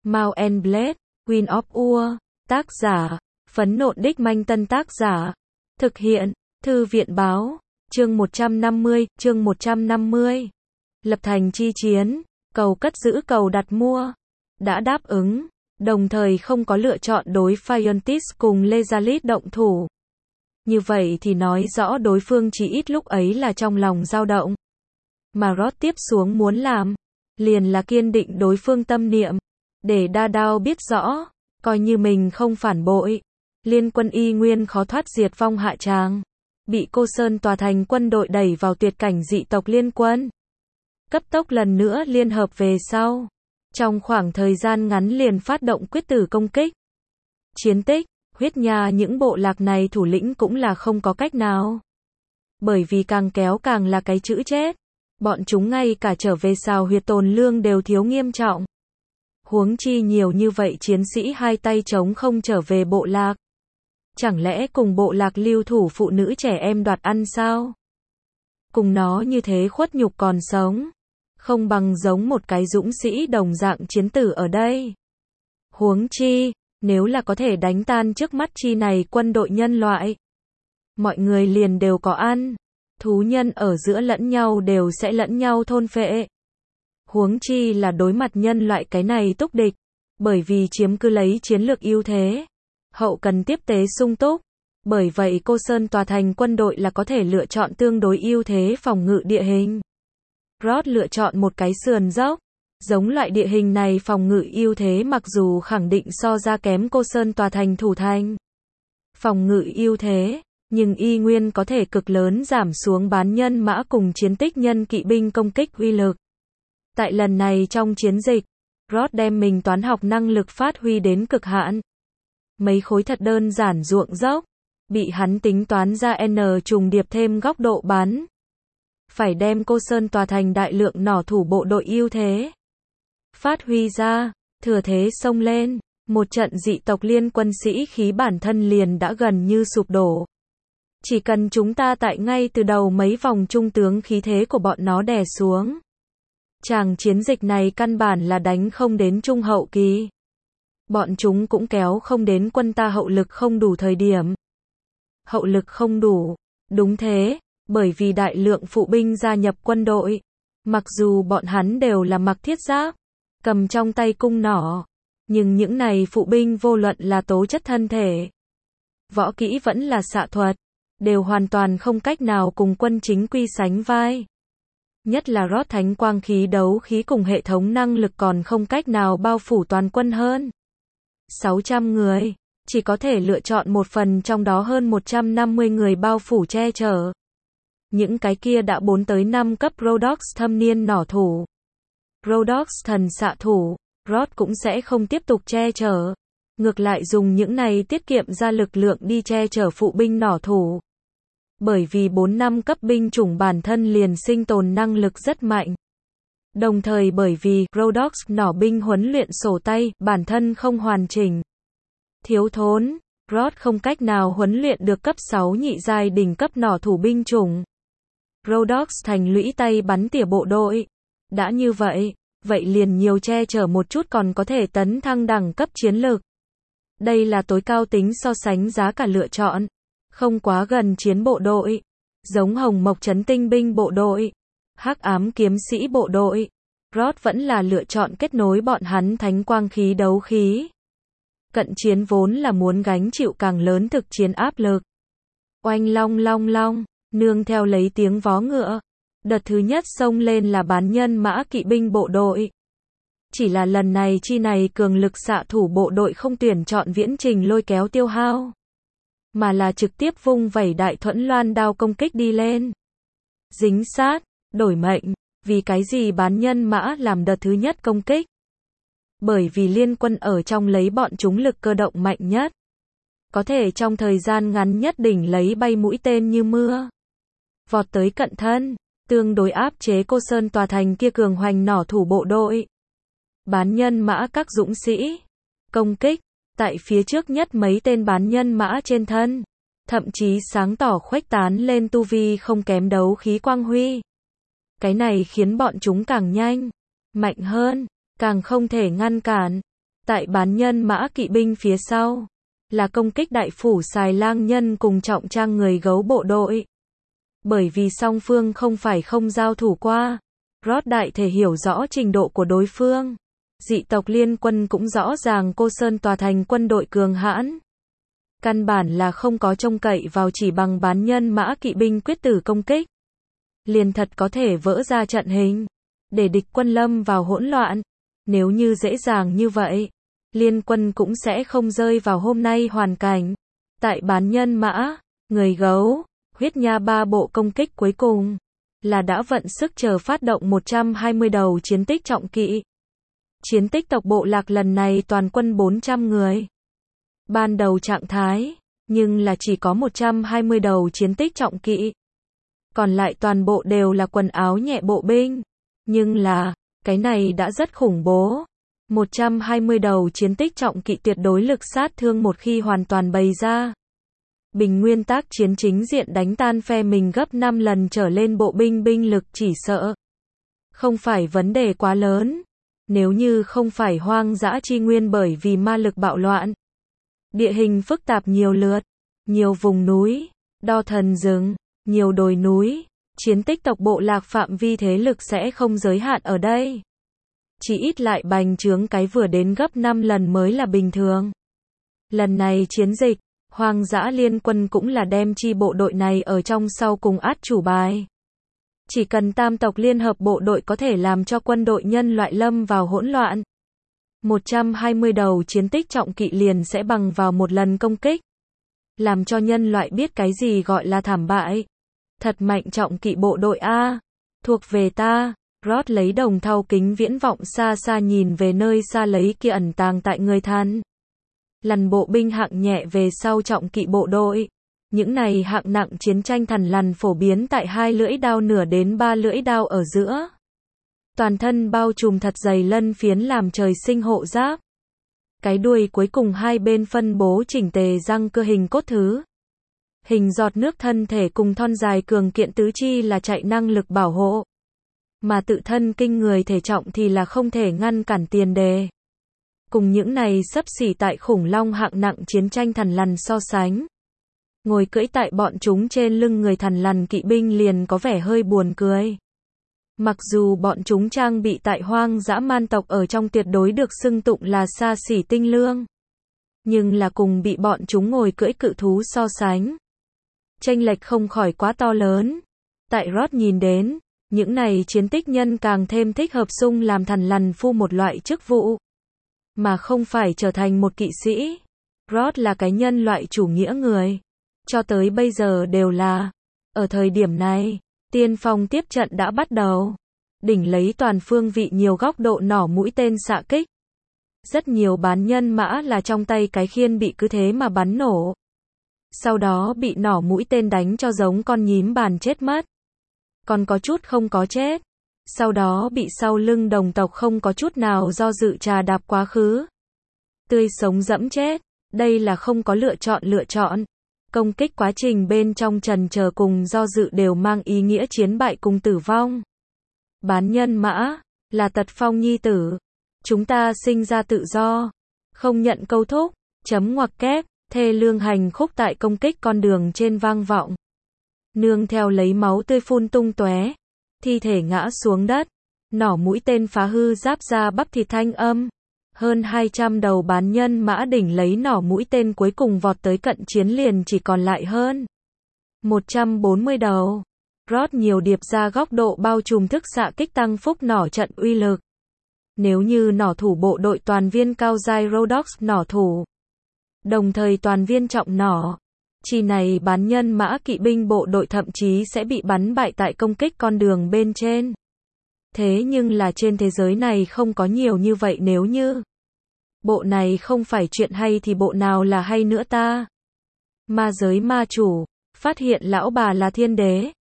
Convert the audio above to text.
Mount and Blade, Queen of War, tác giả, Phấn Nộn Đích Manh Tân tác giả, thực hiện, Thư viện báo, chương 150, lập thành chi chiến, cầu cất giữ cầu đặt mua, đã đáp ứng, đồng thời không có lựa chọn đối Phiontis cùng Lezalit động thủ. Như vậy thì nói rõ đối phương chỉ ít lúc ấy là trong lòng dao động. Mà Rod tiếp xuống muốn làm, liền là kiên định đối phương tâm niệm, để đa đao biết rõ, coi như mình không phản bội, liên quân y nguyên khó thoát diệt vong hạ tràng, bị Cô Sơn tòa thành quân đội đẩy vào tuyệt cảnh dị tộc liên quân. Cấp tốc lần nữa liên hợp về sau, trong khoảng thời gian ngắn liền phát động quyết tử công kích. Chiến tích, huyết nha những bộ lạc này thủ lĩnh cũng là không có cách nào. Bởi vì càng kéo càng là cái chữ chết. Bọn chúng ngay cả trở về xào huyệt tồn lương đều thiếu nghiêm trọng. Huống chi nhiều như vậy chiến sĩ hai tay trống không trở về bộ lạc. Chẳng lẽ cùng bộ lạc lưu thủ phụ nữ trẻ em đoạt ăn sao? Cùng nó như thế khuất nhục còn sống. Không bằng giống một cái dũng sĩ đồng dạng chiến tử ở đây. Huống chi, nếu là có thể đánh tan trước mắt chi này quân đội nhân loại. Mọi người liền đều có ăn. Thú nhân ở giữa lẫn nhau đều sẽ lẫn nhau thôn phệ. Huống chi là đối mặt nhân loại cái này túc địch. Bởi vì chiếm cứ lấy chiến lược ưu thế. Hậu cần tiếp tế sung túc. Bởi vậy Cô Sơn tòa thành quân đội là có thể lựa chọn tương đối ưu thế phòng ngự địa hình. Rod lựa chọn một cái sườn dốc. Giống loại địa hình này phòng ngự ưu thế mặc dù khẳng định so ra kém Cô Sơn tòa thành thủ thành. Phòng ngự ưu thế, nhưng y nguyên có thể cực lớn giảm xuống bán nhân mã cùng chiến tích nhân kỵ binh công kích uy lực. Tại lần này trong chiến dịch, Rod đem mình toán học năng lực phát huy đến cực hạn. Mấy khối thật đơn giản ruộng dốc, bị hắn tính toán ra N trùng điệp thêm góc độ bắn. Phải đem Cô Sơn tòa thành đại lượng nỏ thủ bộ đội ưu thế phát huy ra, thừa thế xông lên, một trận dị tộc liên quân sĩ khí bản thân liền đã gần như sụp đổ. Chỉ cần chúng ta tại ngay từ đầu mấy vòng trung tướng khí thế của bọn nó đè xuống. Chàng chiến dịch này căn bản là đánh không đến trung hậu kỳ. Bọn chúng cũng kéo không đến quân ta hậu lực không đủ thời điểm. Hậu lực không đủ, đúng thế, bởi vì đại lượng phụ binh gia nhập quân đội. Mặc dù bọn hắn đều là mặc thiết giáp, cầm trong tay cung nỏ, nhưng những này phụ binh vô luận là tố chất thân thể, võ kỹ vẫn là xạ thuật, đều hoàn toàn không cách nào cùng quân chính quy sánh vai. Nhất là Rod thánh quang khí đấu khí cùng hệ thống năng lực còn không cách nào bao phủ toàn quân hơn. 600 người, chỉ có thể lựa chọn một phần trong đó hơn 150 người bao phủ che chở. Những cái kia đã 4 tới 5 cấp Rhodox thâm niên nỏ thủ. Rhodox thần xạ thủ, Rod cũng sẽ không tiếp tục che chở. Ngược lại dùng những này tiết kiệm ra lực lượng đi che chở phụ binh nỏ thủ. Bởi vì 4 năm cấp binh chủng bản thân liền sinh tồn năng lực rất mạnh. Đồng thời bởi vì Rhodox nỏ binh huấn luyện sổ tay bản thân không hoàn chỉnh. Thiếu thốn, Rod không cách nào huấn luyện được cấp 6 nhị giai đỉnh cấp nỏ thủ binh chủng. Rhodox thành lũy tay bắn tỉa bộ đội. Đã như vậy, vậy liền nhiều che chở một chút còn có thể tấn thăng đẳng cấp chiến lược. Đây là tối cao tính so sánh giá cả lựa chọn. Không quá gần chiến bộ đội. Giống Hồng Mộc Trấn Tinh binh bộ đội. Hắc ám kiếm sĩ bộ đội. Rod vẫn là lựa chọn kết nối bọn hắn thánh quang khí đấu khí. Cận chiến vốn là muốn gánh chịu càng lớn thực chiến áp lực. Oanh long long long, nương theo lấy tiếng vó ngựa. Đợt thứ nhất xông lên là bán nhân mã kỵ binh bộ đội. Chỉ là lần này chi này cường lực xạ thủ bộ đội không tuyển chọn viễn trình lôi kéo tiêu hao. Mà là trực tiếp vung vẩy đại thuẫn loan đao công kích đi lên. Dính sát, đổi mệnh, vì cái gì bán nhân mã làm đợt thứ nhất công kích? Bởi vì liên quân ở trong lấy bọn chúng lực cơ động mạnh nhất. Có thể trong thời gian ngắn nhất đỉnh lấy bay mũi tên như mưa. Vọt tới cận thân, tương đối áp chế Cô Sơn tòa thành kia cường hoành nỏ thủ bộ đội. Bán nhân mã các dũng sĩ. Công kích, tại phía trước nhất mấy tên bán nhân mã trên thân. Thậm chí sáng tỏ khuếch tán lên tu vi không kém đấu khí quang huy. Cái này khiến bọn chúng càng nhanh, mạnh hơn, càng không thể ngăn cản. Tại bán nhân mã kỵ binh phía sau, là công kích đại phủ xài lang nhân cùng trọng trang người gấu bộ đội. Bởi vì song phương không phải không giao thủ qua, Roth đại thể hiểu rõ trình độ của đối phương. Dị tộc liên quân cũng rõ ràng Cô Sơn tòa thành quân đội cường hãn. Căn bản là không có trông cậy vào chỉ bằng bán nhân mã kỵ binh quyết tử công kích. Liền thật có thể vỡ ra trận hình, để địch quân lâm vào hỗn loạn. Nếu như dễ dàng như vậy, liên quân cũng sẽ không rơi vào hôm nay hoàn cảnh. Tại bán nhân mã, người gấu, huyết nha ba bộ công kích cuối cùng, là đã vận sức chờ phát động 120 đầu chiến tích trọng kỵ. Chiến tích tộc bộ lạc lần này toàn quân 400 người. Ban đầu trạng thái, nhưng là chỉ có 120 đầu chiến tích trọng kỵ. Còn lại toàn bộ đều là quần áo nhẹ bộ binh. Nhưng là, cái này đã rất khủng bố. 120 đầu chiến tích trọng kỵ tuyệt đối lực sát thương một khi hoàn toàn bày ra. Bình nguyên tác chiến chính diện đánh tan phe mình gấp 5 lần trở lên bộ binh binh lực chỉ sợ. Không phải vấn đề quá lớn. Nếu như không phải hoang dã chi nguyên bởi vì ma lực bạo loạn. Địa hình phức tạp nhiều lượt, nhiều vùng núi, đo thần rừng, nhiều đồi núi, chiến tích tộc bộ lạc phạm vi thế lực sẽ không giới hạn ở đây. Chỉ ít lại bành trướng cái vừa đến gấp 5 lần mới là bình thường. Lần này chiến dịch, hoang dã liên quân cũng là đem chi bộ đội này ở trong sau cùng át chủ bài. Chỉ cần tam tộc liên hợp bộ đội có thể làm cho quân đội nhân loại lâm vào hỗn loạn. 120 đầu chiến tích trọng kỵ liền sẽ bằng vào một lần công kích. Làm cho nhân loại biết cái gì gọi là thảm bại. Thật mạnh trọng kỵ bộ đội A. Thuộc về ta. Roth lấy đồng thau kính viễn vọng xa xa nhìn về nơi xa lấy kia ẩn tàng tại người than. Lằn bộ binh hạng nhẹ về sau trọng kỵ bộ đội. Những này hạng nặng chiến tranh thằn lằn phổ biến tại 2 lưỡi đao nửa đến 3 lưỡi đao ở giữa. Toàn thân bao trùm thật dày lân phiến làm trời sinh hộ giáp. Cái đuôi cuối cùng hai bên phân bố chỉnh tề răng cơ hình cốt thứ. Hình giọt nước thân thể cùng thon dài cường kiện tứ chi là chạy năng lực bảo hộ. Mà tự thân kinh người thể trọng thì là không thể ngăn cản tiền đề. Cùng những này xấp xỉ tại khủng long hạng nặng chiến tranh thằn lằn so sánh. Ngồi cưỡi tại bọn chúng trên lưng người thằn lằn kỵ binh liền có vẻ hơi buồn cười. Mặc dù bọn chúng trang bị tại hoang dã man tộc ở trong tuyệt đối được xưng tụng là xa xỉ tinh lương. Nhưng là cùng bị bọn chúng ngồi cưỡi cự thú so sánh. Chênh lệch không khỏi quá to lớn. Tại Roth nhìn đến, những này chiến tích nhân càng thêm thích hợp xung làm thằn lằn phu một loại chức vụ. Mà không phải trở thành một kỵ sĩ. Roth là cái nhân loại chủ nghĩa người. Cho tới bây giờ đều là. Ở thời điểm này, tiên phong tiếp trận đã bắt đầu. Đỉnh lấy toàn phương vị nhiều góc độ nỏ mũi tên xạ kích. Rất nhiều bán nhân mã là trong tay cái khiên bị cứ thế mà bắn nổ. Sau đó bị nỏ mũi tên đánh cho giống con nhím bàn chết mất. Còn có chút không có chết. Sau đó bị sau lưng đồng tộc không có chút nào do dự trà đạp quá khứ. Tươi sống dẫm chết. Đây là không có lựa chọn. Công kích quá trình bên trong trần chờ cùng do dự đều mang ý nghĩa chiến bại cùng tử vong. Bán nhân mã, là tật phong nhi tử. Chúng ta sinh ra tự do. Không nhận câu thúc, chấm ngoặc kép, thê lương hành khúc tại công kích con đường trên vang vọng. Nương theo lấy máu tươi phun tung tóe, thi thể ngã xuống đất, nỏ mũi tên phá hư giáp da bắp thịt thanh âm. Hơn 200 đầu bán nhân mã đỉnh lấy nỏ mũi tên cuối cùng vọt tới cận chiến liền chỉ còn lại hơn 140 đầu. Roth nhiều điệp ra góc độ bao trùm thức xạ kích tăng phúc nỏ trận uy lực. Nếu như nỏ thủ bộ đội toàn viên cao giai Rhodox nỏ thủ, đồng thời toàn viên trọng nỏ, chi này bán nhân mã kỵ binh bộ đội thậm chí sẽ bị bắn bại tại công kích con đường bên trên. Thế nhưng là trên thế giới này không có nhiều như vậy, nếu như bộ này không phải chuyện hay thì bộ nào là hay nữa ta? Ma giới ma chủ, phát hiện lão bà là thiên đế.